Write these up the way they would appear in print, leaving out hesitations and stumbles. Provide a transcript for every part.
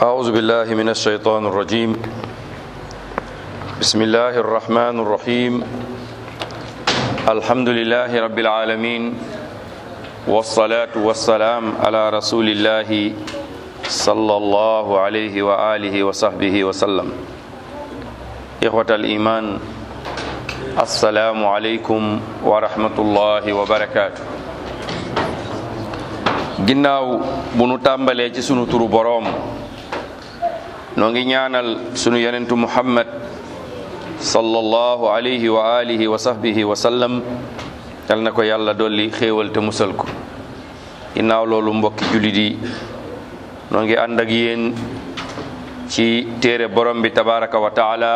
أعوذ بالله من الشيطان الرجيم بسم الله الرحمن الرحيم الحمد لله رب العالمين والصلاة والسلام على رسول الله صلى الله عليه وآله وصحبه وسلم إخوة الإيمان السلام عليكم ورحمة الله وبركاته ginnaaw bu nu tàmbalee ci sunu turu boroom noo ngi ñaanal sunu yonentu Muhammad sallallahu alayhi wa alihi wa sahbihi wa sallam yal na ko yàlla dolli xéewal te musal ko ginnaaw loolu mbokki jullit yi noo ngi ànd ak yéen ci téere borom bi tabaraka wa taala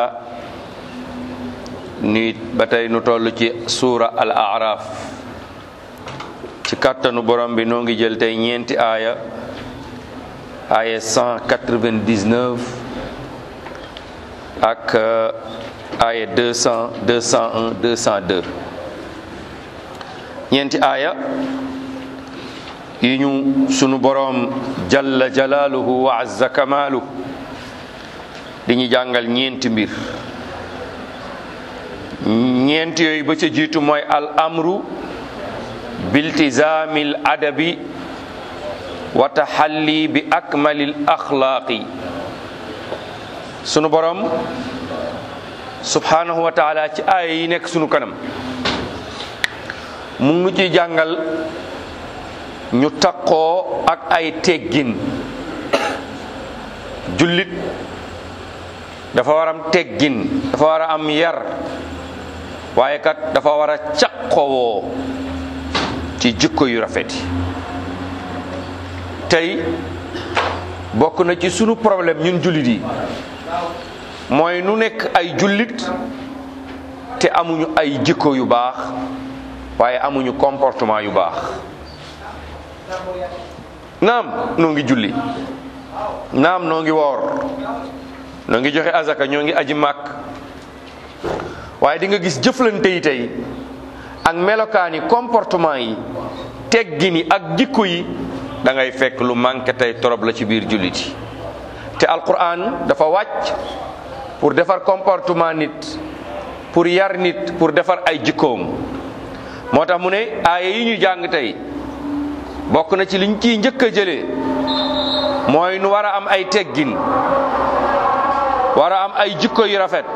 ni ba tey nu toll ci suura al A'raf ci kàttanu borom bi noo ngi jël tey ñeenti aaya 199 ak aaya 200 201 202 ñeenti aaya yi ñu sunu borom jalla jalaaluhu wa azza kamaaluhu di ñu jàngal ñeenti mbir ñeenti yooyu ba ca jiitu mooy al amru biltizaamil adabi wa taxalli bi akmalil axlaaqi sunu borom subhanahu wa taala ci aaya yi nekk sunu kanam mu ngi ciy jàngal ñu taqoo ak ay teggin jullit dafa war am teggin dafa war a am yar waaye kat dafa war a caqowoo ci jikko yu rafet yi tey bokk na ci sunu problème ñun jullit yi mooy nu nekk ay jullit te amuñu ay jikko yu baax waaye amuñu comportement yu baax naam noo ngi julli naam noo ngi woor noo ngi joxe azaka ñoo ngi aji màkk waaye di nga gis jëflante yi tey ak melokaani comportement yi teggin yi ak jikko yi da ngay fekk lu manqué tey torop la ci biir jullit yi te alquran dafa wàcc pour defar comportement nit pour yar nit pour defar ay jikkoom moo tax mu ne aaya yi ñu jàng tey bokk na ci liñ ciy njëkk a jëlee mooy nu war a am ay teggin war a am ay jikko yu rafet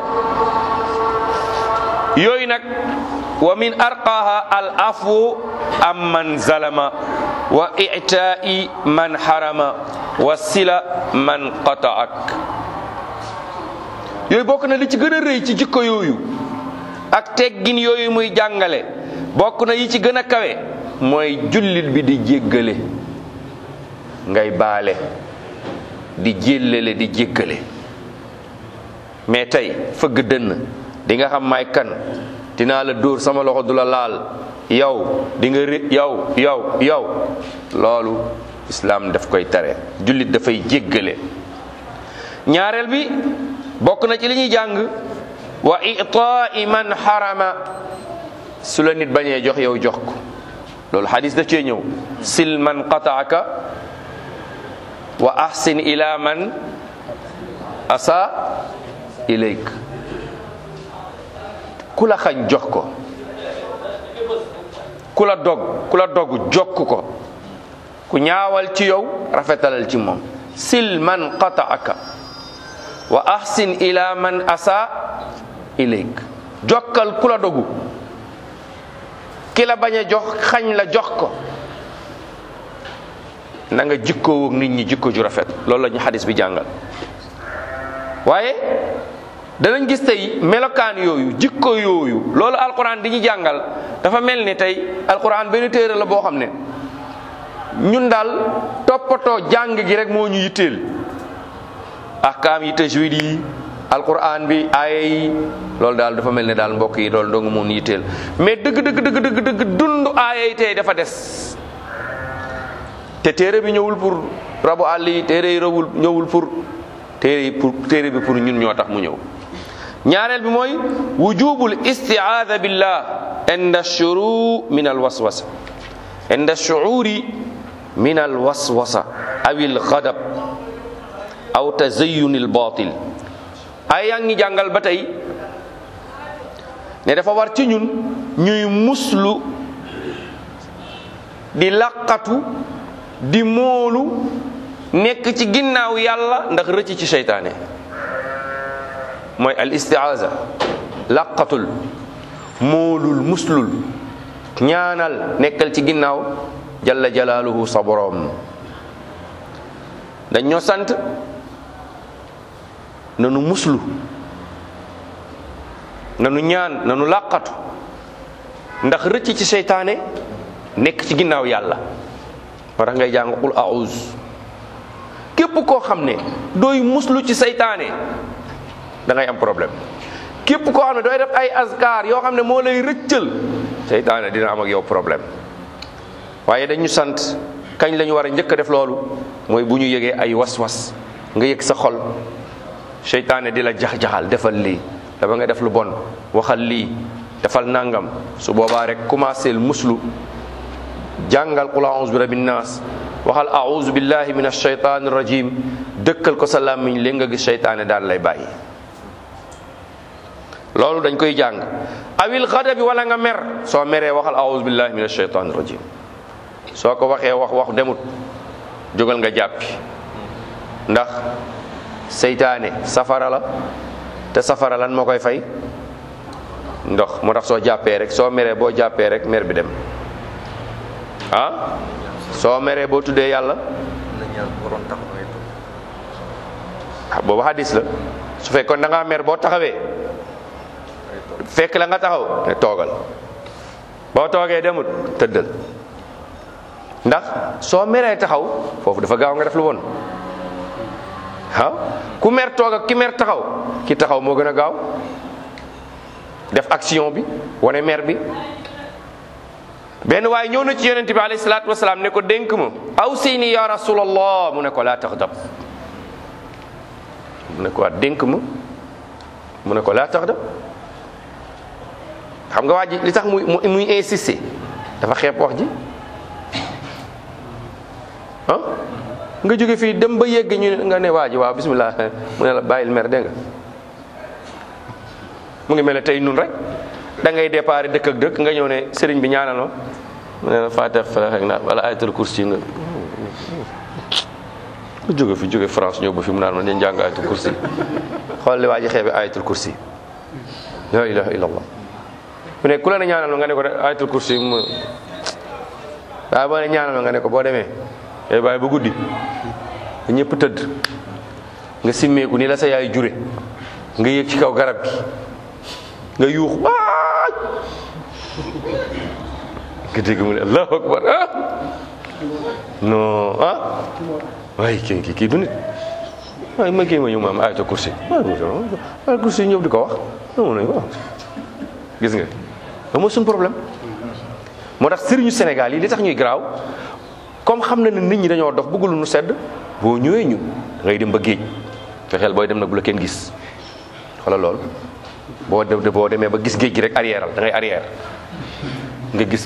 yooyu nag wa min arqaha al afu am man zalama wa i'ta'i man harama wa sila man qata'ak yooyu bokk na li ci gën a rëy ci jikko yooyu ak teggin yooyu muy jàngale bokk na yi ci gën a kawe mooy jullit bi di jéggale ngay baale di jéllale di jéggale mais tey fëgg dënn di nga xam may kan dinaa la dóor sama loxo du la laal yow di nga yow loolu islaam daf koy tere jullit dafay jéggale ñaareel bi bokk na ci li ñuy jàng wa ita'i man harama su la nit bañee jox yow jox ko loolu hadis daf cee ñëw sil man qata'aka wa ahsin ila man asa ilayk ku la xañ jox ko ku la dog jokk ko ku ñaawal ci yow rafetalal ci moom sil man qata'aka wa ahsin ila man asa ilayk jokkal ku la dogu ki la bañ a jox xañ la jox ko na nga jikkoo ak nit ñi jikko ju rafet loolu la ñu xadis bi jàngal waaye danañ gis tey melokaan yooyu jikko yooyu loolu alquran di ñu jàngal dafa mel ni tey alquran benn téere la boo xam ne ñun daal toppatoo jàng gi rek moo ñu yitteel ahkaam yi tajwid yi alquran bi aaya yi loolu daal dafa mel ne daal mbokk yi loolu dong moo ñu yitteel mais dëgg dund aaya yi tey dafa des te téere bi ñëwul pour rabu àll yi téere yi ñëwul pour téere bi pour ñun ñoo tax mu ñëw ñaareel bi mooy wujubul isti'aadha billah inda shuru min al waswasa inda shuuri min al waswasa aw al ghadab aw tazayyunil batil. ay yaa ngi jàngal ba tey ne dafa war ci ñun ñuy muslu di laqatu di moolu nekk ci ginnaaw yàlla ndax rëcc ci seytaane. mooy al istiaza, laqatul, moolul, muslul, ñaanal, nekkal ci ginnaaw jalla jalaaluhu sa boroom. dañ ñoo sant nanu muslu, nanu ñaan, nanu laqatu ndax rëcc ci seytaane, nekk ci ginnaaw yàlla. moo tax ngay jàng qul a'uz. képp koo xam ne dooy muslu ci seytaane da ngay am problème. képp koo xam ne dooy def ay azkar yoo xam ne moo lay rëccal seytaane dina am ak yow problème. waaye dañu sant kañ la ñu war a njëkk a def loolu mooy bu ñu yëgee ay was-was nga yëg sa xol seytaane di la jax-jaxal, defal lii, dafa nga def lu bon, waxal lii, defal nangam. su boobaa rek commencé muslu, jàngal qul a'udhu bi rabbin nas, waxal a'udhu billahi minash shaytanir rajim, dëkkal ko sa làmmiñ li nga gis seytaane daal lay bàyyi. loolu dañ koy jàng. awil ghadabi, wala nga mer, soo meree waxal a'udhu billahi minash shaytanir rajim. soo ko waxee wax demut, jógal nga jàppi, ndax seytaane safara la, te safara lan moo koy fay? ndox. moo tax soo jàppee rek, soo meree boo jàppee rek mer bi dem. soo meree boo tuddee yàlla, boobu hadis la. su fekkoon da ngaa mer boo taxawee fekk la nga taxaw ne toogal, boo toogee demut tëddal. ndax soo meree taxaw foofu dafa gaaw nga def lu bon. ku mer toog ak ki mer taxaw, ki taxaw moo gën a gaaw def action bi, wane mer bi. benn waaye ñëw na ci yonent bi alayhi salaatu wasalaam ne ko dénk ma, awsini ya rasulallah. mu ne ko laa taxdab. mu ne ko waa dénk ma, mu ne ko laa taxdab. xam nga waa ji li tax muy insister dafa xeeb wax ji. nga jóge fii dem ba yegg ñu nga ne waa ji waaw bismillah, mu ne la bàyyil mer, dégg nga. mu ngi mel ne tey nun rek da ngay départ dëkk ak dëkk nga ñëw ne sëriñ bi ñaanal ma, mu ne la Faatiha Falaq ak Naas wala ayatul kursi nga jóge France ñëw ba fi mu naan ma ne jàng ayatul kursi. xool li waa ji xeebe ayatul kursi, la ilaha illallah. mu ne ku la ne ñaanal ma nga ne ko ayatul kursi mu waaye boo ne ñaanal ma nga ne ko boo demee bàyyi ba guddi ñëpp tëdd nga simmeeku ni la sa yaay jure, nga yéeg ci kaw garab gi nga yuux waaj nga dégg mu ne allahu akbar. non waaye kii du nit, waaye ma kii ma ñu ma am ayatul kursi, ayatul kursi ñëpp di ko wax gis nga ba mooy suñu problème. moo tax sëriñu Sénégal yi li tax ñuy garaaw, comme xam na ne nit ñi dañoo dof bëggul nu sedd, boo ñëwee ñu ngay dem ba géej, fexeel booy dem nag bu la kenn gis. xoolal lool, boo demee ba gis géej gi rek arrièreal, da ngay arrière nga gis.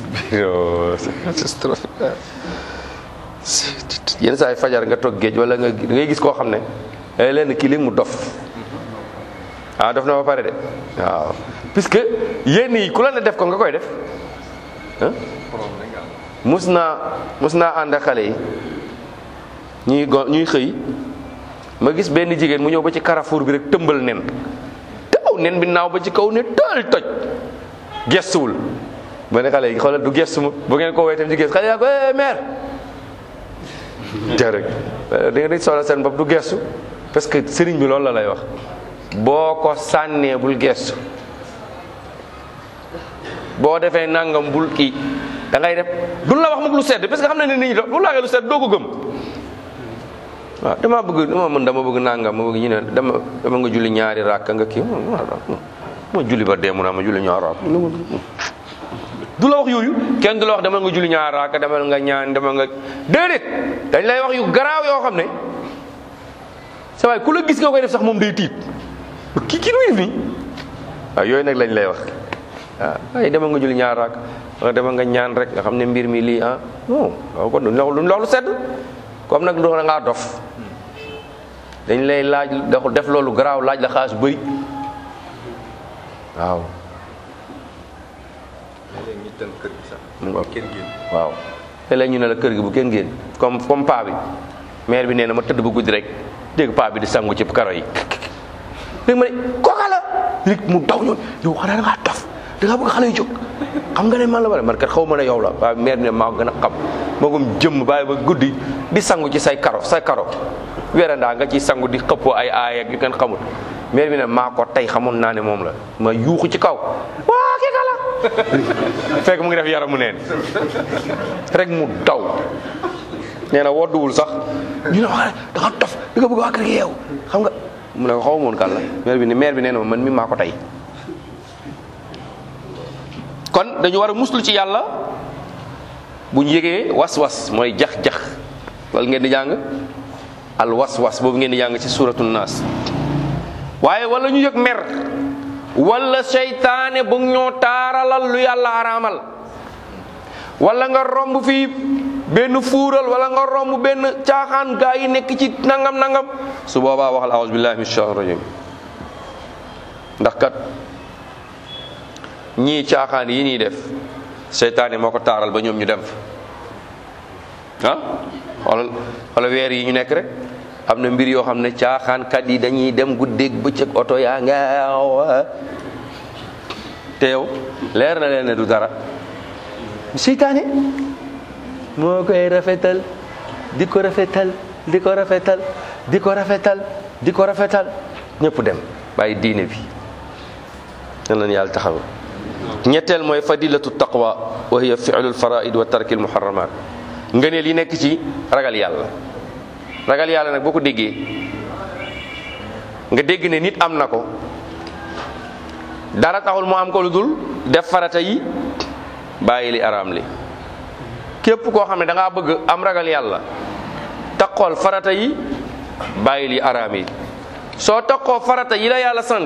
yenn saa yi fajar nga toog géej wala ngay gis koo xam ne lenn kii léegi mu dof. dof na ba pare de waaw, puisque yenn yi ku la ne def ko nga koy def. mus naa ànd ak xale yi ñuy xëy, ma gis benn jigéen mu ñëw ba ci carrefour bi rek tëmbal nen taw, nen bi naaw ba ci kaw ne tël toj, gestuwul. ma ne xale yi xoolal du gestu ma, bu ngeen ko woowee tam ci gestu xale yaa ko mère ja rek da ngeen di soxla seen bopp, du gestu. parce que sëriñ bi loolu la lay wax, boo ko sànnee bul gestu, boo defee nangam bul kii, da ngay def du la wax mukk lu sedd, parce que xam na ne nit ñi bu laagee lu sedd doo ko gëm. waaw dama bëgg nangam, ma bëgg ñu ne dama nga julli ñaari rakk nga kii, ma julli ba dee mu naa ma julli ñaari rakk. du la wax yooyu, kenn du la wax demal nga julli ñaari rakk, demal nga ñaan, demal nga déedéet, dañ lay wax yu garaaw yoo xam ne sa waay ku la gis nga koy def sax moom day tiit, kii nuy def nii. waaw yooyu nag lañ lay wax. waaye demal nga julli ñaar raak, demal nga ñaan rek nga xam ne mbir mi lii non waaw kon duñ la wax lu sedd, comme nag da ngaa dof. dañ lay laaj def loolu garaaw laaj la xaalis bëri waaw. léeg-léeg ñu tënk kër gi sax. kenn génn. waaw léeg-léeg ñu ne la kër gi bu kenn génn comme paa bi maire bi nee na ma tëdd ba guddi rek dégg paa bi di sangu ci karo yi léegi ma ne kooka la léegi mu daw ñoon yow xanaa da ngaa dof da ngaa bëgg xale yu jóg xam nga ne man la wala man kat xaw ma ne yow la waaye maire bi ne maa gën a xam moo gëm jëmm bàyyi ba guddi di sangu ci say karo weerandaa nga ci sangu di xëppoo ay ak yu kenn xamul maire bi ne maa ko tey xamoon naa ne moom la ma yuuxu ci kaw waa kii ka la fekk mu ngi def yaramu neen rek mu daw nee na wodduwul sax ñu ne wax da nga dof da nga bëgg waa kër gi yeew xam nga mu ne ko xaw ma woon kan la maire bi nee na ma man mi maa ko tey kon dañu war a muslu ci yàlla bu ñu yëgee was-was mooy jax-jax loolu ngeen di jàng al was-was boobu ngeen di jàng ci suratu naas waaye wala ñu yëg mer wala seytaane bu ñoo taaralal lu yàlla araamal wala nga romb fii benn fuural wala nga romb benn caaxaan gaa yi nekk ci nangam su boobaa waxal a'uuzu billahi minash shaytaanir rajiim ndax kat ñii caaxaan yi ñuy def seytaane moo ko taaral ba ñoom ñu dem fa wala weer yi ñu nekk rek am na mbir yoo xam ne caaxaankat yi dañuy dem guddeeg bëccëg oto yaa nga te yow leer na leen ne du dara seytaane moo koy rafetal di ko rafetal di ko rafetal di ko rafetal di ko rafetal ñëpp dem bàyyi diine bi nan leen yàlla taxaw ñetteel mooy fadilatu taqwa wa hiya fi'lul faraid wa tarkil muharramat ngëneel yi nekk ci ragal yàlla nag boo ko déggee nga dégg ne nit am na ko dara taxul mu am ko lu dul def farata yi bàyyi li araam li képp koo xam ne da ngaa bëgg am ragal yàlla taqool farata yi bàyyi li araam yi soo taqoo farata yi la yàlla sant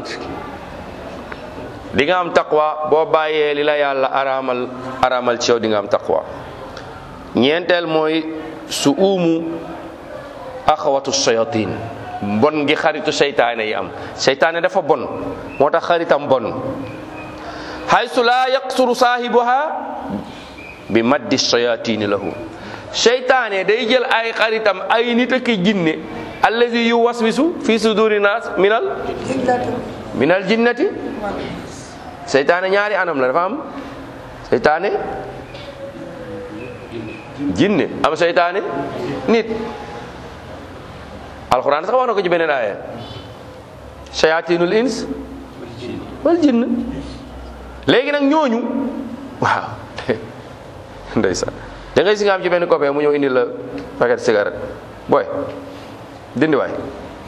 di nga am taqwa boo bàyyee li la yàlla araamal ci yow di nga am taqwa ñeenteel mooy su axawatu shayatin mbon gi xaritu seytaane yi am seytaane dafa bon moo tax xaritam bon haysu laa yaqsuru saahibuha bi maddi shayatini lahu seytaane day jël ay xaritam ay nit ak jinne allazi yuwaswisu fi suduri naas minal jinnati seytaane ñaari anam la dafa am seytaane jinne am seytaane nit alxuraan sax wax na ko ci beneen aaya shayatinul ins wal jinn léegi nag ñooñu waaw ndeysaan da ngay si nga am ci benn copain mu ñëw indi la paquet cigarette booy dindi waay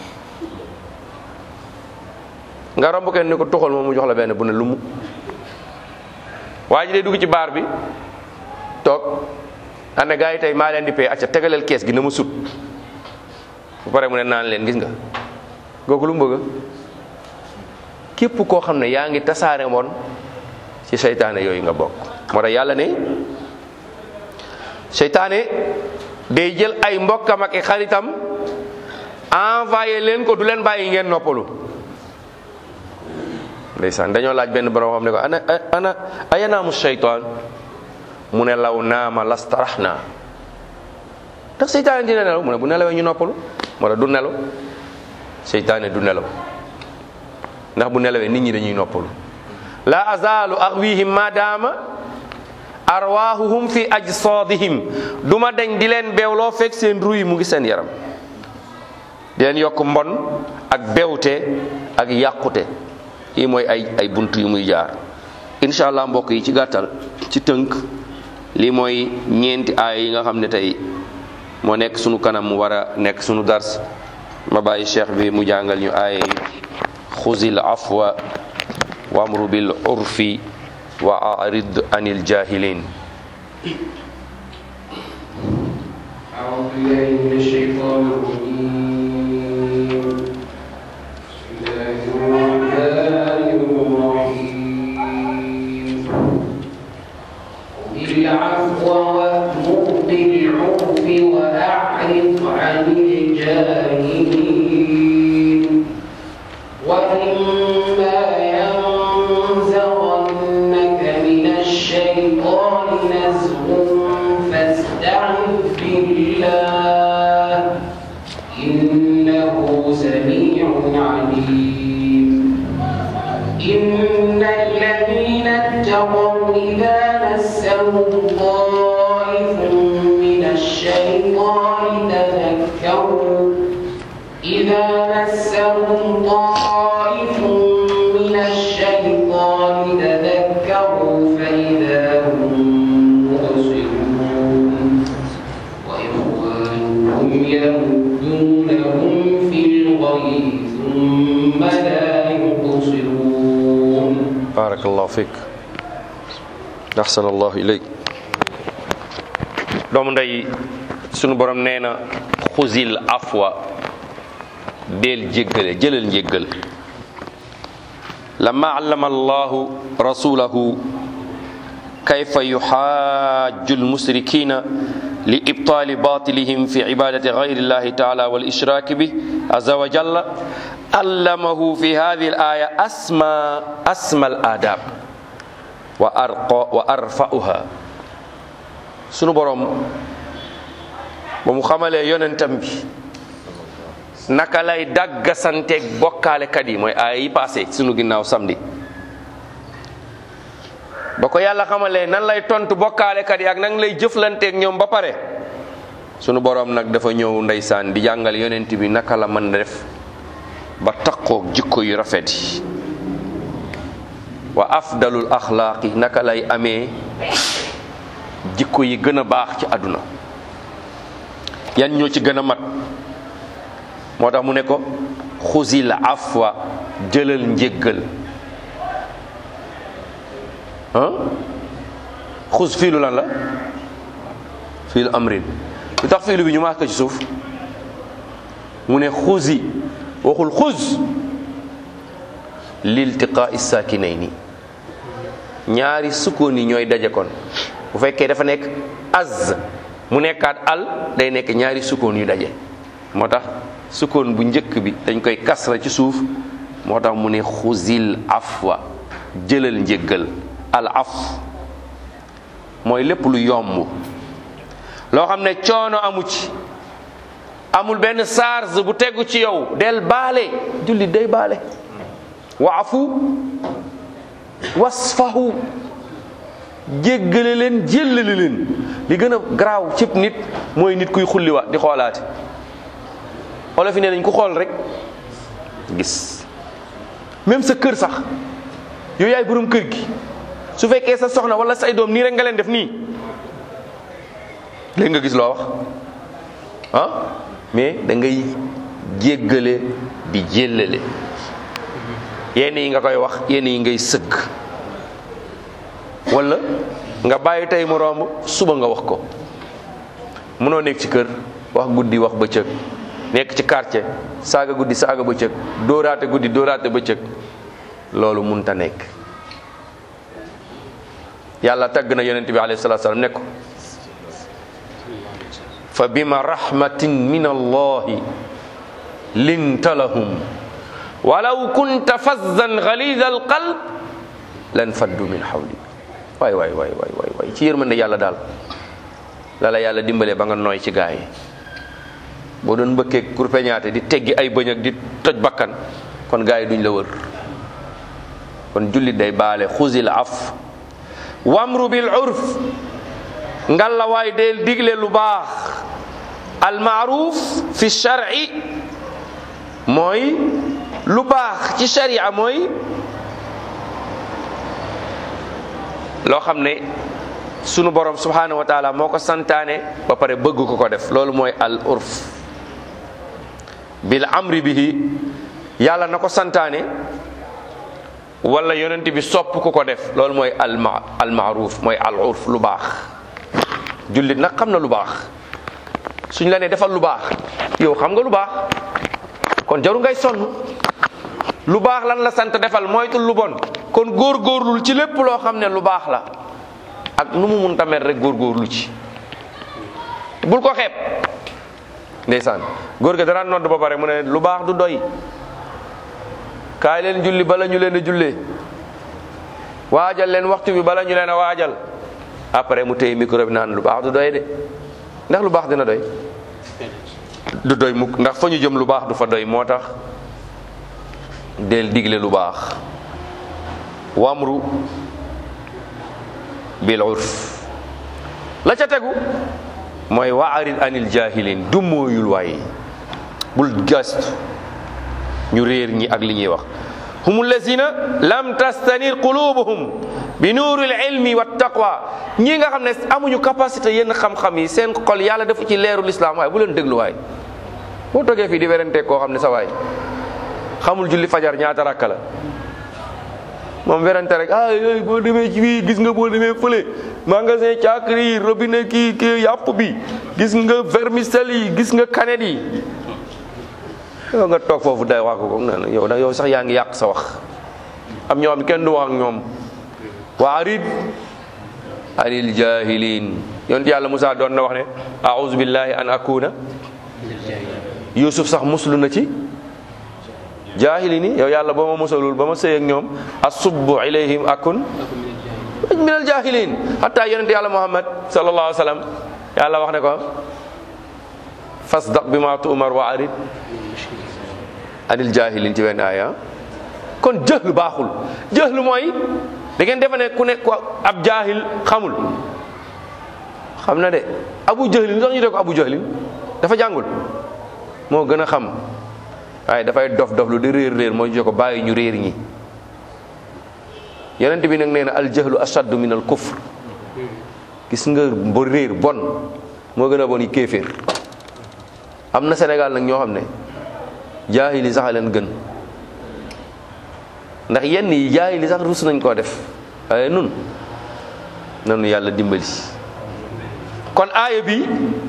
nga romb kenn ni ko tuxal moom mu jox la benn bu ne lumu waa ji day dugg ci baar bi toog ànd gaa yi tey maa leen di pay acca tegaleel kees gi na ma sut bu pare mu ne naan leen gis nga googu lu mu bëgg képp koo xam ne yaa ngi tasaare moon ci seytaane yooyu nga bokk moo tax yàlla ne seytaane day jël ay mbokkam ak i xaritam envoyé leen ko du leen bàyyi ngeen noppalu ndeysaan dañoo laaj benn borom xam ne ko ana ayanaamu seytaan mu ne law naama lastaraxna ndax seytaane dina nelaw mu ne bu nelawee ñu noppalu moo tax du nelaw seytaane du nelaw ndax bu nelawee nit ñi dañuy noppalu la azalu axwihim madama arwahuhum fi ajsadihim duma dañ di leen beewloo fekk seen ruy mu ngi seen yaram di leen yokk mbon ak bewte ak yàqute yi mooy ay bunt yu muy jaar incha allah mbokk yi ci gàttal ci tënk lii mooy ñeenti aay yi nga xam ne tey moo nekk sunu kanam mu war a nekk sunu dars ma bàyyi cheikh bi mu jàngal ñu aay xuzil afwa wamru bil urfi wa arid anil jahilin أعوذ بالله من الشيطان الرجيم بسم الله الرحمن الرحيم خذ العفو وأمر بالعرف وأعرض عن الجاهلين سميع عليم إن الذين اتقوا إذا مسهم طائف من الشيطان تذكروا فإذا هم مبصرون وإخوانهم يمدونهم في الغي ثم لا يقصرون. بارك الله فيك أحسن الله إليك. doomu ndey sunu borom nee na xuzil afwa del jéggale jëlal njéggal lamma allama allahu rasulahu kayfa yuhajju almusrikina li ibtali batilihim fi ibadati ghayri llahi ta'ala wal ishraki bih azza wa jalla allamahu fi hadhihi al-aya asma al adab wa arfa'uha. sunu borom ba mu xamalee yonentam bi naka lay daggasanteeg bokkaalekat yi mooy aaya yi passé sunu ginnaaw samedi ba ko yàlla xamalee nan lay tontu bokkaalekat yi ak nan lay jëflanteeg ñoom ba pare sunu borom nag dafa ñëw ndeysaan di jàngal yonent bi naka la mën def ba taqoog jikko yu rafet yi wa afdalul axlaaqi naka lay amee jikko yi gën a baax ci àdduna yan ñoo ci gën a mat moo tax mu ne ko xuzil afwa jëlal njéggal xuz fiilu lan la fiilu amrin lu tax fiilu bi ñu maas ko ci suuf mu ne xuzi waxul xuz liltiqaa sakinayni ñaari sukkoon yi ñooy daje kon bu fekkee dafa nekk az mu nekkaat al day nekk ñaari sukkoon yu daje moo tax sukkoon bu njëkk bi dañ koy kasra ci suuf moo tax mu ne xuzil afwa jëlal njéggal al af mooy lépp lu yomb loo xam ne coono amu ci amul benn charge bu tegu ci yow del baale jullit day baale waafu wasfahu jéggale leen jéllale leen li gën a garaaw cëpp nit mooy nit kuy xulliwa di xoolaate olof yi nee nañ ku xool rek gis même sa kër sax yow yaay borom kër gi su fekkee sa soxna wala say doom nii rek nga leen def nii léegi nga gis loo wax ah mais da ngay jéggale di jéllale yenn yi nga koy wax yenn yi ngay sëgg wala nga bàyyi tey mu romb suba nga wax ko mënoo nekk ci kër wax guddi wax bëccëg nekk ci quartier saaga guddi saaga bëccëg dóoraate guddi dóoraate bëccëg loolu munta nekk yàlla tagg na yonent bi alayhi salaatu salaam ne ko fa bima rahmatin min allahi linta lahum walaw kunta fazzan ghalidha alqalb lan faddu min hawli waay ci yërmande yàlla daal la la yàlla dimbalee ba nga nooy ci gaa yi boo doon mbëkkee kurpeñaate di teggi ay bëñ ak di toj bakkan kon gaa yi duñ la wër kon jullit day baale xuzil af wamru bil urf ngalla waay del digle lu baax al ma'ruf fi shar'i mooy lu baax ci sharia mooy loo xam ne sunu borom subhanahu wa taala moo ko santaane ba pare bëgg ko ko def loolu mooy al urf bil amri bihi yàlla na ko santaane wala yonent bi sopp ku ko def loolu mooy al ma'ruf mooy al urf lu baax jullit nag xam na lu baax suñ la ne defal lu baax yow xam nga lu baax kon jaru ngay sonn lu baax lan la sant defal moytul lu bon kon góorgóorlul ci lépp loo xam ne lu baax la ak nu mu mun tamit rek góorgóorlu ci bul ko xeeb ndeysaan góor ga dara nodd ba pare mu ne lu baax du doy kaay leen julli bala ñu leen a jullee waajal leen waxtu bi bala ñu leen a waajal après mu téye micro bi naan lu baax du doy de ndax lu baax dina doy du doy mukk, ndax fa ñu jëm lu baax du fa doy. moo tax del digle lu baax. wamru bil urf. la ca tegu mooy waarid anil jahilin, du mooyul waaye bul gastu ñu réer ñi ak li ñuy wax. humul lazina lam tastanir qulubuhum bi nuuril ilmi wa taqwa, ñii nga xam ne amuñu capacité yenn xam-xam yi, seen xol yàlla dafa ci leeru lislaam. waaye bu leen déglu waay. boo toogee fii di werante koo xam ne sa waay xamul julli fajar ñaata rakka la, moom werante rek ay boo demee ci fii gis nga, boo demee fële magasin caakri yi, robinet kii yàpp bi, gis nga vermicelle yi, gis nga kanet yi. yow nga toog foofu day wax ko yow sax yaa ngi yàq sa wax. am ñoo xam kenn du wax ak ñoom. waarid anil jahilin. yonent yàlla Musaa doon na wax ne a'uuzu billahi an akuna, Yuusuf sax muslu na ci jahilin yi. yow yàlla ba ma musalul ba ma sëy ak ñoom asubbu ilayhim akun minal jahilin. hatta yonent yàlla Muhammad sallallahu alayhi wa sallam yàlla wax ne ko fasdaq bima tu'mar wa arid anil jahilin ci benn aaya. kon jëhlu baaxul. jëhlu mooy da ngeen defe ne ku ne ko ab jaahil xamul. xam na de abu jahlin sax ñu de ko abu jahlin dafa jàngul, moo gën a xam, waaye dafay dof lu di réer moo ñu ko bàyyi ñu réer ñi. yonent bi nag nee na al jahlu ashaddu min al kufr. gis nga ba réer bon moo gën a bon yi kéeféer. am na Sénégal nag ñoo xam ne jaahil yi sax a leen gën, ndax yenn yi jaahil yi sax rus nañ koo def. waaye nun nanu yàlla dimbali. kon aaya bi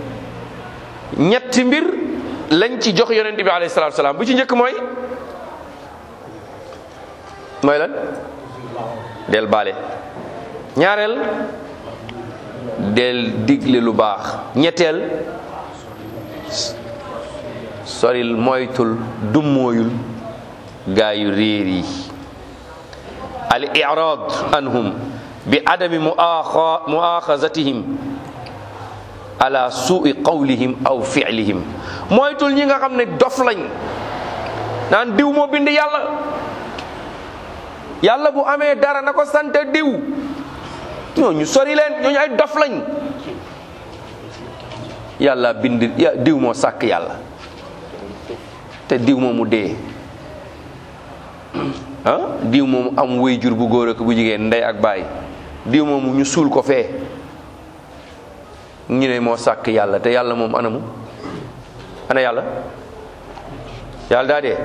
ñetti mbir lañ ci jox yonent bi alayhi salaatu salaam. bu ci njëkk mooy lan? del baale. ñaareel del digle lu baax. ñetteel soril moytul dummóoyul gaa yu réer yi. al i'raad anhum bi adami muaxazatihim ala suui qawlihim aw fi'lihim. moytul ñi nga xam ne dof lañ naan diw moo bind yàlla, yàlla bu amee dara na ko sant diw. ñooñu sori leen, ñooñu ay dof lañ. yàlla bind diw moo sàkk yàlla, te diw moomu dee. diw moomu am waajur bu góor ak bu jigéen, ndey ak baay. diw moomu ñu suul ko fee, ñu ne moo sàkk yàlla, te yàlla moom anamu? ana yàlla? yàlla daa dee?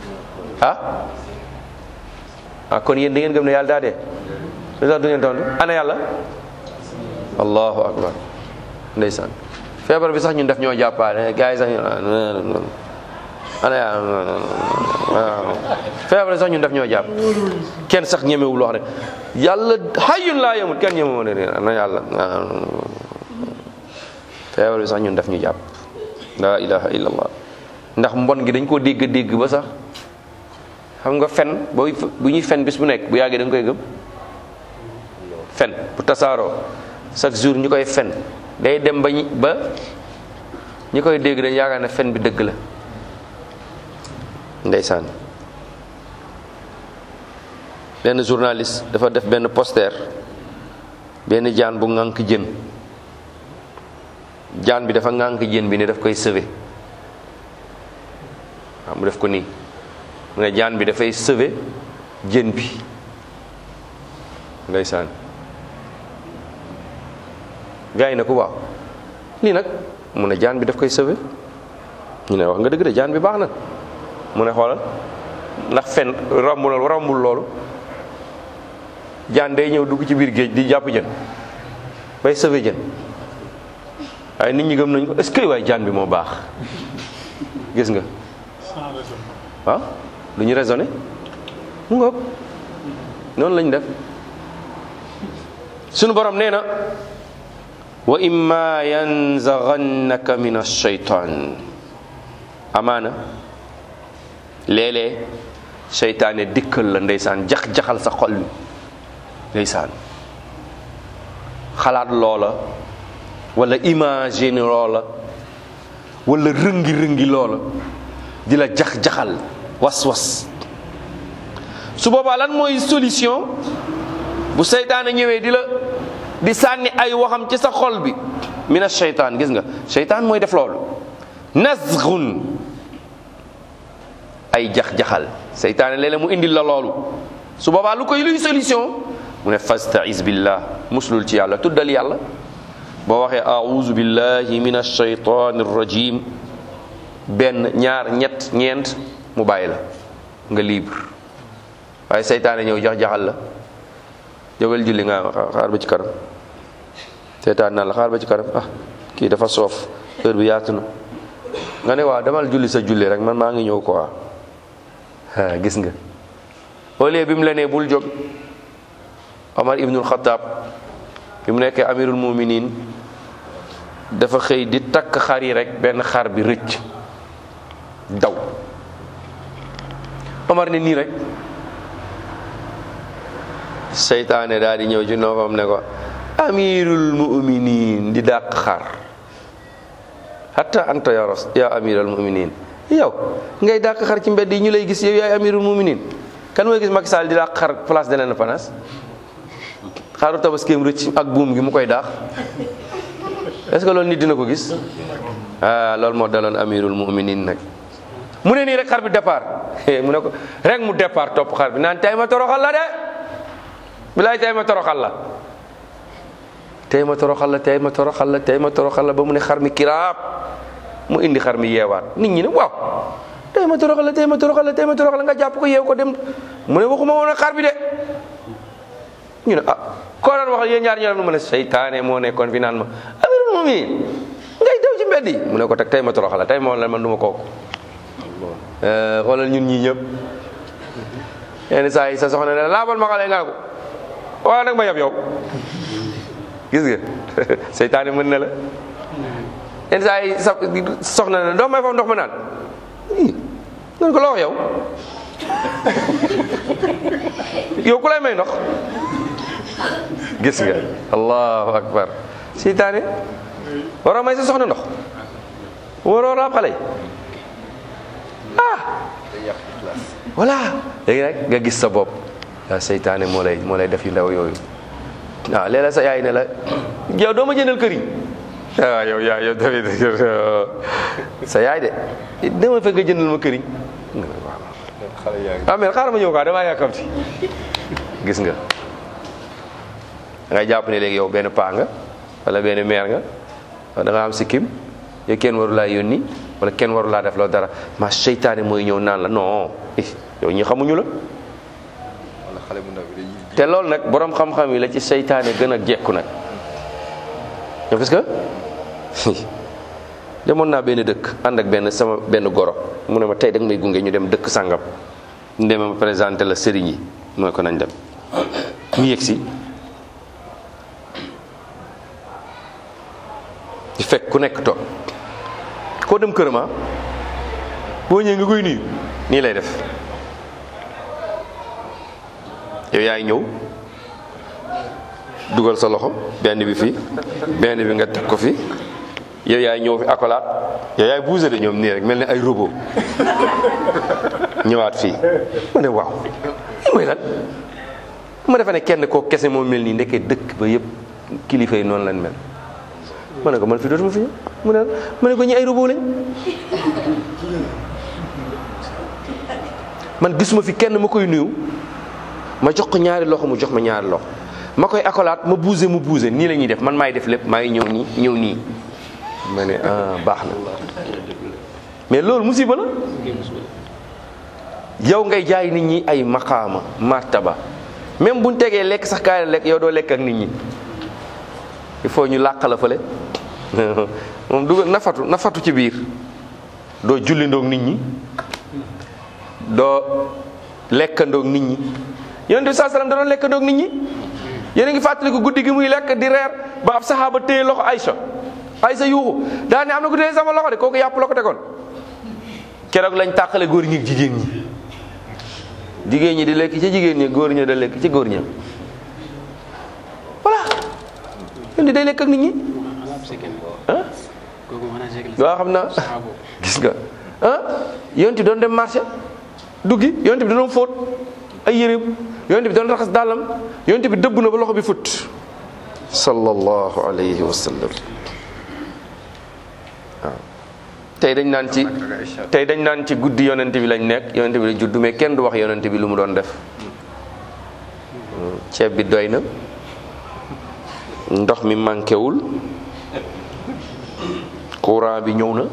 kon yéen da ngeen gëm ne yàlla daa dee? lu tax du ngeen tontu? ana yàlla? allahu akbar. ndeysaan feebar bi sax ñun def ñoo jàppaale gars yi sax ana yàlla? feebar bi sax ñun def ñoo jàpp. kenn sax ñemewul wax ne yàlla hayyun laa yamut. kenn ñemewul ne ana yàlla? feebar bi sax ñun def ñu jàpp. la ilaha illallah. ndax mbon gi dañ koo dégg ba sax xam nga fen bu ñuy fen bis bu nekk bu yàggee da nga koy gëm. fen bu tasaaroo chaque jour ñu koy fen day dem ba ñi koy dégg dañ yaakaar ne fen bi dëgg la. ndeysaan benn journaliste dafa def benn poster benn jaan bu ŋànk jën. jaan bi dafa ŋànk jën bi ne daf koy sauver. waaw mu def ko nii mu ne jaan bi dafay sauver jën bi. ndeysaan gars yi na ko waaw lii nag mu ne jaan bi daf koy sauver. ñu ne wax nga dëgg de jaan bi baax na. mu ne xoolal ndax fen rombul loolu. jaan day ñëw dugg ci biir géej di jàpp jën bay sauver jën. waaye nit ñi gëm nañ ko est-ce que waaye jaan bi moo baax. gis nga waaw lu ñu raisonné mu ngoog noonu lañ def. sunu borom nee na wa imma yanzaghannaka min ash-shaytan. amaana léeg-léeg seytaane dikkal la ndeysaan jaxal sa xol bi ndeysaan xalaat loola wala imagine loola wala rëngi loola di la jax-jaxal was-was. su boobaa lan mooy solution bu seytaane ñëwee di sànni ay waxam ci sa xol bi mina seytaan. gis nga seytaan mooy def loolu, nazghun, ay jax-jaxal. seytaane léeg-léeg mu indil la loolu. su boobaa luy solution mu ne fasta'iz billah, muslul ci yàlla, tuddal yàlla. boo waxee a'uuzu billahi minash shaytaanir rajiim benn, ñaar, ñett, ñeent, mu bàyyi la nga libre. waaye seytaane ñëw jax-jaxal la, jógal julli nga xaar ba ci kanam. seytaan naan la xaar ba ci kanam, kii dafa soof, heure bi yaatu na. nga ne waaw demal julli sa julli rek, man maa ngi ñëw quoi. gis nga au lieu bi mu la nee bul jóg, Omar ibnul Xattaab bi mu nekkee amirul muminin dafa xëy di takk xar yi rek, benn xar bi rëcc daw. Omar ne nii rek, seytaane daal di ñëw ci noppam ne ko amirul muminin di dàq xar. hatta anta ya amiral muminin, yow ngay dàq xar ci mbedd yi ñu lay gis yow yaay amirul muminin. kan mooy gis Macky Sall di dàq xar place de l'Indépendance, xaru tabaskeem rëcc ak buum gi mu koy daax. est-ce que loolu nit dina ko gis? loolu moo daloon amirul muminin nag. mu ne nii rek xar bi départ mu ne ko rek mu départ topp xar bi naan tey ma toroxal la de, bilaay tey ma toroxal la, tey ma toroxal la, tey ma toroxal la, tey ma toroxal la, ba mu ne xar mi kiraab mu indi xar mi yeewaat. nit ñi ne waaw tey ma toroxal la, tey ma toroxal la, tey ma toroxal la, nga jàpp ko yeew ko dem. mu ne waxuma woon xar bi de. ñu ne koo doon waxal yéen ñaar ñu ne mu ne seytaane moo nekkoon fi naan ma amirul mu'minin ngay daw ci mbedd yi. mu ne ko teg tey ma toroxal la, tey ma woon la man du ma kooku. xoolal ñun ñii ñëpp yenn saa yi sa soxna ne laabal ma xale nga ko waaye nag ma yab yow. gis nga seytaane mën na la. yenn saa yi sa soxna ne doo may foofu ndox ma naan nan ko loo wax yow yow ku lay may ndox. gis nga allahu akbar. seytaane waroo may sa soxna ndox, waroo raab xale yi. voilà léegi nag nga gis sa bopp. seytaane moo lay def yu ndaw yooyu. léeg-léeg sa yaay ne la yow doo ma jëndal kër yi. yow yaay yow tamit sa yaay de dama fekk nga jëndal ma kër yi. mais xaaral ma ñëw quoi damaa yàkkamti. gis nga ngay jàpp ne léegi yow benn paa nga wala benn meer nga da nga am sikkim yow kenn waru laa yónni wala kenn waru laa def loo dara. ma seytaane mooy ñëw naan la non yow ñi xamuñu la. te loolu nag borom xam-xam yi la ci seytaane gën a jekku nag. parce que demoon naa benn dëkk ànd ak sama benn goro mu ne ma tey dag may gunge ñu dem dëkk sàngam ñu demee ma présenté la sëriñ yi mu ne ko nañ dem. ñu yegg si di fekk ku nekk toog koo dem kërama boo ñëwee nga koy nuyu nii lay def. yow yaay ñëw dugal sa loxo benn bi fii benn bi nga teg ko fi, yow yaay ñëw fi accolade, yow yaay bougé de ñoom nii rek mel ni ay robot ñëwaat fii. ma ne waaw li mooy lan ma defe ne kenn koo kese moo mel nii ndekkee dëkk ba yëpp kilifa yi noonu lañ mel. ma ne ko man fi dootuma fi ñëw mu ne ma ne ko ñi ay robot lañ. man gisuma fi kenn ma koy nuyu ma jox ko ñaari loxo mu jox ma ñaari loxo, ma koy accolade ma bougé mu bougé, nii la ñuy def. man maay def lépp, maay ñëw nii ñëw nii. ma ne baax na mais loolu musiba la. yow ngay jaay nit ñi ay maqaama martaba, même buñ tegee lekk sax kaay la lekk yow doo lekk ak nit ñi. il faut ñu làq la fële moom dugal na fatu ci biir. doo jullindoog nit ñi, doo lekkandoog nit ñi. yonent bi sallallahu alayhi wasallam da doon lekkandoog nit ñi. yéen a ngi fàttaliku guddi gi muy lekk di reer ba ab saxaaba téye loxo Aysa yuuxu daa ne am na ku téye sama loxo de, kooku yàpp la ko tegoon. keroog lañ tàqale góor ñi ak jigéen ñi. jigéen ñi di lekk ci jigéen ñi, góor ñi da lekk ci góor ñi. voilà yéen di day lekk ak nit ñi. waaw xam naa gis nga yonent bi doon dem marché duggi yonent bi doon fóot ay yéreem yonent bi doon raxas dàllam yonent bi dëbb na ba loxo bi fut sallallahu alayhi wa sallam waaw tey dañ naan ci guddi yonent bi lañ nekk yonent bi la juddu mais kenn du wax yonent bi lu mu doon def ceeb bi doy na ndox mi manqué wul courant bi ñëw na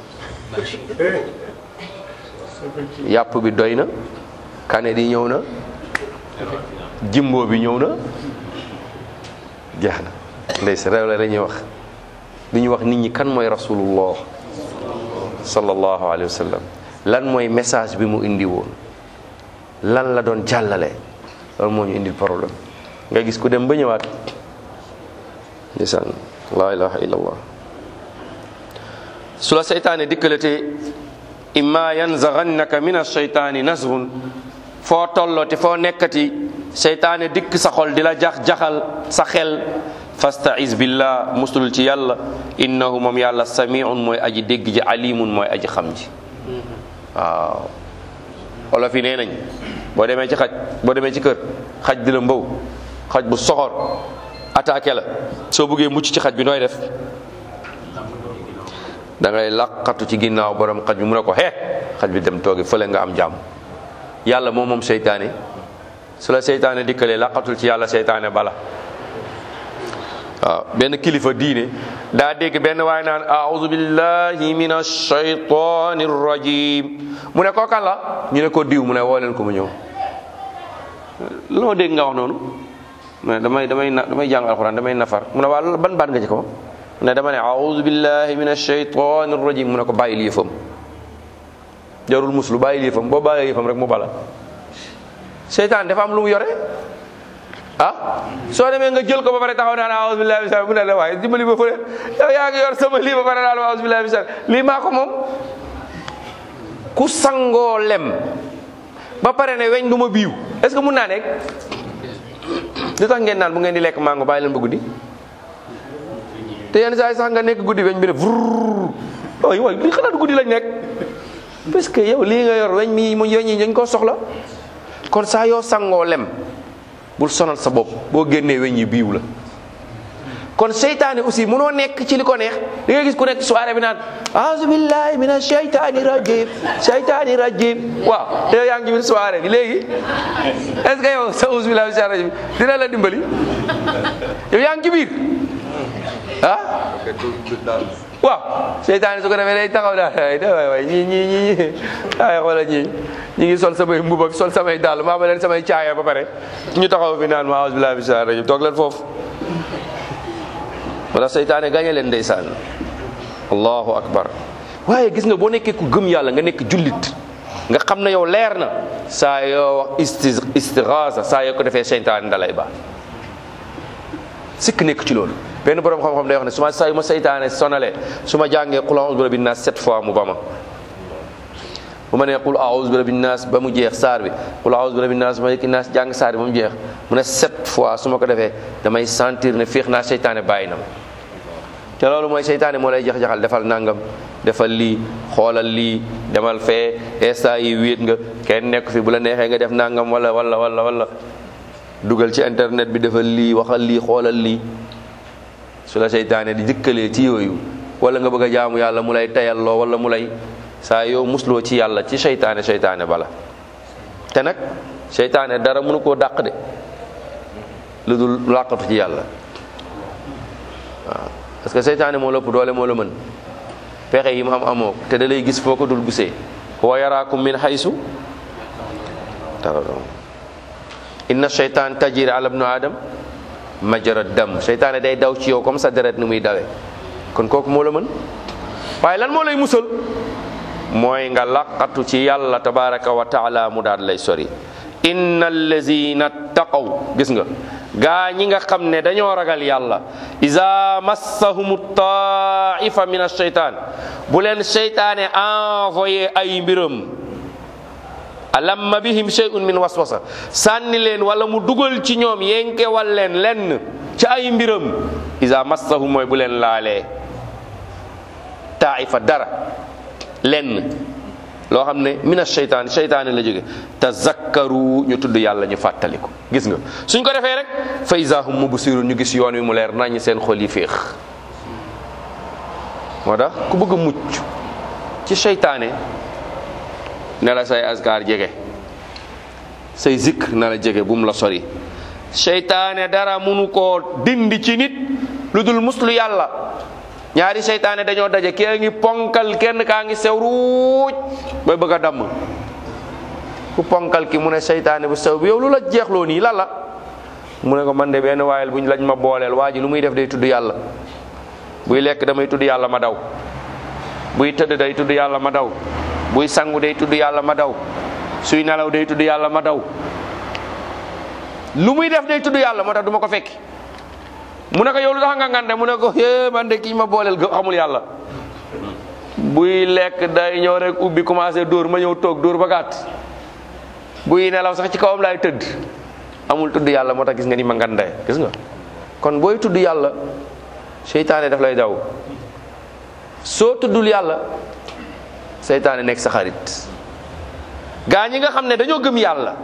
yàpp bi doy na kane di ñëw na jimbo bi ñëw na jeex na ndeysa réew la dañuy wax du ñu wax nit ñi kan mooy rasulullah sallallahu alayhi wa sallam lan mooy message bi mu indi woon lan la doon jàllale loolu moo ñu indil problème nga gis ku dem ba ñëwaat ndeysaan la ilaha illallah su la seytaane dikkalatee imma yanzaghannaka min ash-shaytaani nazghun foo tollooti foo nekkati seytaane dikk sa xol di la jax-jaxal sa xel fasta'iz billah musul ci yàlla innahu moom yàlla samiun mooy aji dégg ji alimun mooy aji xam ji waaw olof yi nee nañ boo demee ci boo demee ci kër xaj di la mbaw xaj bu soxor attaqué la soo bëggee mucc ci xaj bi nooy def da ngay laqatu ci ginnaaw borom xaj bi mu ne ko xaj bi dem toogi fële nga am jàmm yàlla moom seytaane su la seytaane dikkalee laqatul ci yàlla seytaane bala waaw benn kilifa diine daa dégg benn waay naan a'udhu billahi minash shaytanir rajim mu ne ko kan la ñu ne ko diw mu ne woo leen ko mu ñëw loo dégg nga wax noonu mu ne damay jàng alxuraan damay nafar mu ne waa ban baat nga ci ko mu ne dama ne a'udhu billahi minash shaytanir rajim mu ne ko bàyyil yëfam jarul muslu bàyyil yëfam boo bàyyil yëfam rek mu bala seytaan dafa am lu mu yore soo demee nga jël ko ba pare taxaw naan a'udhu billahi minash mu ne la waaye dimbali ba fële yow yaa ngi yor sama lii ba pare naan a'udhu billahi minash lii maa ko moom ku sangoo lem ba pare ne weñ du ma biiw est-ce que mun naa nekk li tax ngeen naan bu ngeen di lekk mango bàyyi leen ba guddi te yenn saa yi sax nga nekk guddi weñ bi ne vrrr way li xanaa du guddi lañ nekk parce que yow lii nga yor weñ mi mu weñ yi dañ koo soxla kon saa yoo sangoo lem bul sonal sa bopp boo génnee weñ yi biiw la kon seytaane aussi mënoo nekk ci li ko neex da ngay gis ku nekk soirée bi naan a'udhu billahi minash shaytani rajim waaw te yow yaa ngi ci biir soirée bi léegi est ce que yow sa a'udhu billahi minash shaytani rajim dina la dimbali yow yaa ngi ci biir waaw seytaane su ko defee day taxaw daal waay ñi ay xoolal ñi ngi sol samay mbubb ak sol samay dàll maa ba leen samay caaya ba pare ñu taxaw fi naan ma a'udhu billahi minash shaytani rajim toog leen foofu wala seytaane gañe leen ndeysaan allahu akbar waaye gis nga boo nekkee ku gëm yàlla nga nekk jullit nga xam ne yow leer na saa yoo wax istighaasa saa yoo ko defee seytaane dalay ba sikk nekk ci loolu benn borom xam-xam day wax ne su ma saa yu ma seytaane sonale su ma jàngee qul a'udhu bi rabbin nas 7 fois mu ba ma bu ma nee qul a'udhu bi rabbin nas ba mu jeex saar bi qul a'udhu bi rabbin nas ma yëkki nas jàng saar bi ba mu jeex mu ne 7 fois su ma ko defee damay sentir ne féex naa seytaane bàyyi na ma te loolu mooy seytaane moo lay jax-jaxal defal nangam defal lii xoolal lii demal fee instant yi wéet nga kenn nekk fi bu la neexee nga def nangam wala dugal ci internet bi defal lii waxal lii xoolal lii su la seytaane di jëkkalee ci yooyu wala nga bëgg a jaamu yàlla mu lay tayalloo wala mu lay saa yow musloo ci yàlla ci seytaane bala te nag seytaane dara mënu koo dàq de lu dul làqatu ci yàlla waaw parce que seytaane moo la ëpp doole moo la mën pexe yi mu am amoo te da lay gis foo ko dul gisee wa yaraakum min haysu tarawun inna sheytaan tajri ala ibnu adam majra dam seytaane day daw ci yow comme sa deret ni muy dawee kon kooku moo la mën waaye lan moo lay musal mooy nga laqatu ci yàlla tabaraka wa taala mu daal lay sori inna allazina taqaw gis nga gaa ñi nga xam ne dañoo ragal yàlla iza massahumu taifa min ash-shaytan bu leen seytaane envoyé ay mbiram alamma bihim shay'un min waswasa sànni leen wala mu dugal ci ñoom yenkewal leen lenn ci ay mbiram iza massahum mooy bu leen laalee taifa dara lenn loo xam ne mina seytaane la jóge tazakkaru ñu tudd yàlla ñu fàttali ko. gis nga suñ ko defee rek fa iza hum mubsirun ñu gis yoon wi mu leer nañ seen xol yi féex. moo tax ku bëgg a mucc ci seytaane ne la say askar jege, say zikr na la jege bu mu la sori. seytaane dara munu koo dindi ci nit lu dul muslu yàlla. ñaari seytaane dañoo daje, kii ngi ponkal, kenn kaa ngi sew ruuj bay bëgg a damm. ku ponkal ki mu ne seytaane bu sew bi, yow lu la jeexloo nii lan la? mu ne ko man de benn waayel buñ lañ ma booleel, waa ji lu muy def day tudd yàlla. buy lekk damay tudd yàlla ma daw, buy tëdd day tudd yàlla ma daw, buy sangu day tudd yàlla ma daw, suy nelaw day tudd yàlla ma daw, lu muy def day tudd yàlla moo tax du ma ko fekki. mu ne ko yow lu tax nga ngande, mu ne ko man de kii ma booleel xamul yàlla. buy lekk day ñëw rek ubbi commencé dóor, ma ñëw toog dóor ba gàtt. buy nelaw sax ci kawam laay tëdd, amul tudd yàlla moo tax gis nga ni ma ngande. gis nga kon booy tudd yàlla seytaane daf lay daw. soo tuddul yàlla seytaane nekk sa xarit. gaa ñi nga xam ne dañoo gëm yàlla,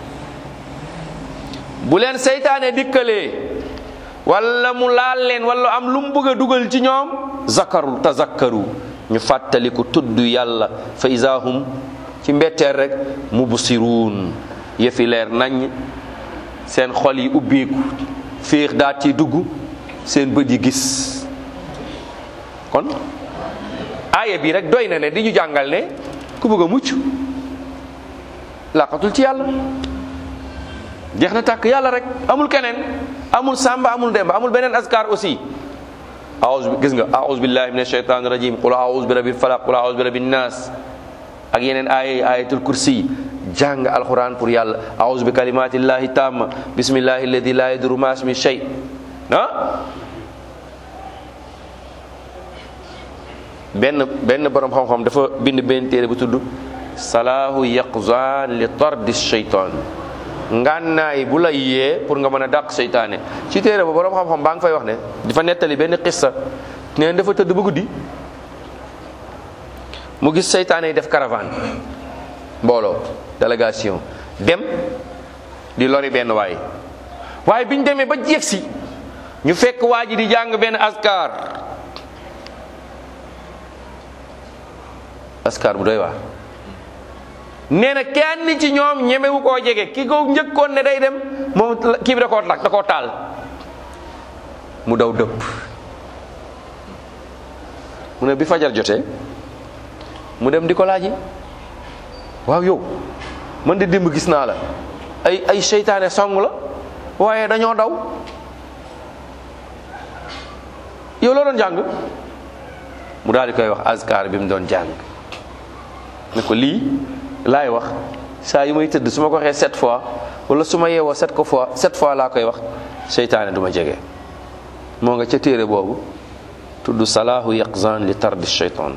bu leen seytaane dikkalee wala mu laal leen wala am lu mu bëgg a dugal ci ñoom, tazakkaru ñu fàttaliku tudd yàlla fa izahum ci mbetteel rek mubsiruun yëfi leer nañ, seen xol yi ubbeeku, féex daat ci dugg, seen bët yi gis. kon aaya bi rek doy na ne di ñu jàngal ne ku bëgg a mucc laqatul ci yàlla, jeex na tàkk yàlla rek, amul keneen, amul samba, amul demba, amul beneen askar aussi. gis nga a'udhu billahi minash shaitanir rajim, qul a'udhu bi rabbil falaq, qul a'udhu bi rabbin nas, ak yeneen ayatul kursi. jàng alquran pour yàlla, a'udhu bi kalimatillahi tamma bismillahi alladhi la yadurru ma ismihi shay. benn borom xam-xam dafa bind benn téere bu tudd salaahu yaqzan li tardi shaytan, ngànnaay bu la yee pour nga mën a dàq seytaane. ci téere ba borom xam-xam baa ngi fay wax ne dafa nettali benn xissa, nee dafa tëdd ba guddi mu gis seytaane yi def caravane, mbooloo délégation dem di lori benn waaye biñ demee ba yegsi ñu fekk waa ji di jàng benn askar bu doy waar. nee na kenn ci ñoom ñemewu koo jege, ki ko njëkkoon ne day dem moom kii bi da koo taal, mu daw dëpp. mu ne bi fajar jotee mu dem di ko laaji, waaw yow man de démb gis naa la ay seytaane song la waaye dañoo daw, yow loo doon jàng? mu daal di koy wax azkar bi mu doon jàng. ne ko lii laay wax saa yu may tëdd su ma ko waxee 7 fois wala su ma yeewoo 7 fois laa koy wax, seytaane du ma jege. moo nga ca téere boobu tudd salaahu yaqzan li tardi shaytan.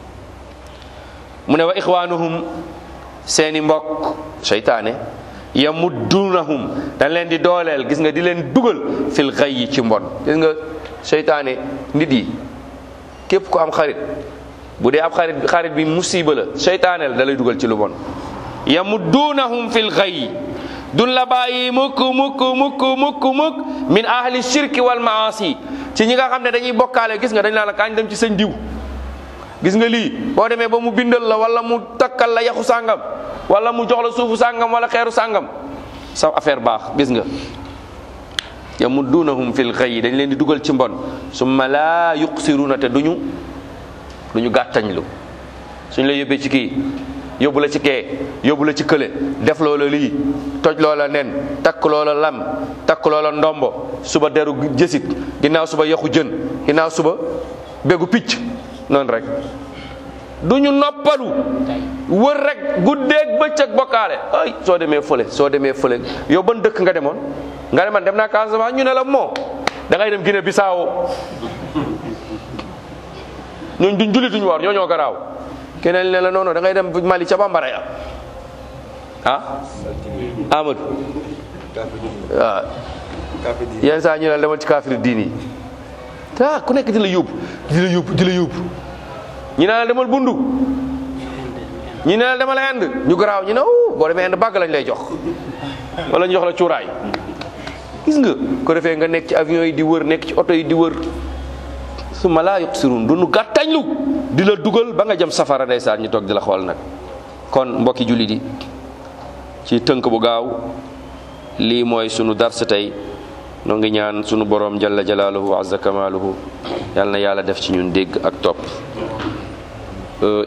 mu ne wa ixwaanuhum, seeni mbokk seytaane, yamuddunahum dañ leen di dooleel, gis nga di leen dugal fil ghayyi ci mbon. gis nga seytaane nit yi képp ku am xarit, bu dee ab xarit bi musiba la, seytaane la da lay dugal ci lu bon. yamuddunahum fil ghayyi, dun la bàyyi mukk min ahli shirki wal maasi, ci ñi nga xam ne dañuy bokkaale. gis nga dañ naan la kañ dem ci sëñ diw, gis nga lii boo demee ba mu bindal la wala mu takkal la yaxu sàngam wala mu jox la suufu sàngam wala xeeru sàngam, sa affaire baax. gis nga yamuddunahum fil ghayyi, dañ leen di dugal ci mbon. summa laa yuqsiruna, te duñu gàttañlu. suñ la yóbbee ci kii yóbbu la ci kee yóbbu la ci kële, def loola lii, toj loola nen, takk loola lam, takk loola ndombo, suba deru jësit, ginnaaw suba yaxu jën, ginnaaw suba bégu picc, noonu rek. duñu noppalu, wër rek guddeeg bëccëg bokkaale. ay soo demee fële yow ban dëkk nga demoon? nga ne man dem naa Casamance, ñu ne la moo da ngay dem Guinée Bissau. ñooñ duñ julli duñ woor, ñoo garaaw. keneen ne la noonu da ngay dem Mali ca bambara ya. Amadou waaw yenn saa ñu ne la demal ci kaafiri diini yi, ku nekk di la yóbbu ñi ne la demal bundu ñi ne la demal Inde ñu garaaw ñu ne boo demee Inde bàgg lañ lay jox wala ñu jox la cuuraay. gis nga ko defee nga nekk ci avion yi di wër nekk ci oto yi di wër summa laa yuqsirun du nu gàttañlu di la dugal ba nga jëm safara ndeysaan ñu toog di la xool nag. kon mbokki jullit yi ci tënk bu gaaw lii mooy sunu dars tey noo ngi ñaan sunu borom jalla jalaaluhu wa azza kamaaluhu yal na yàlla def ci ñun dégg ak topp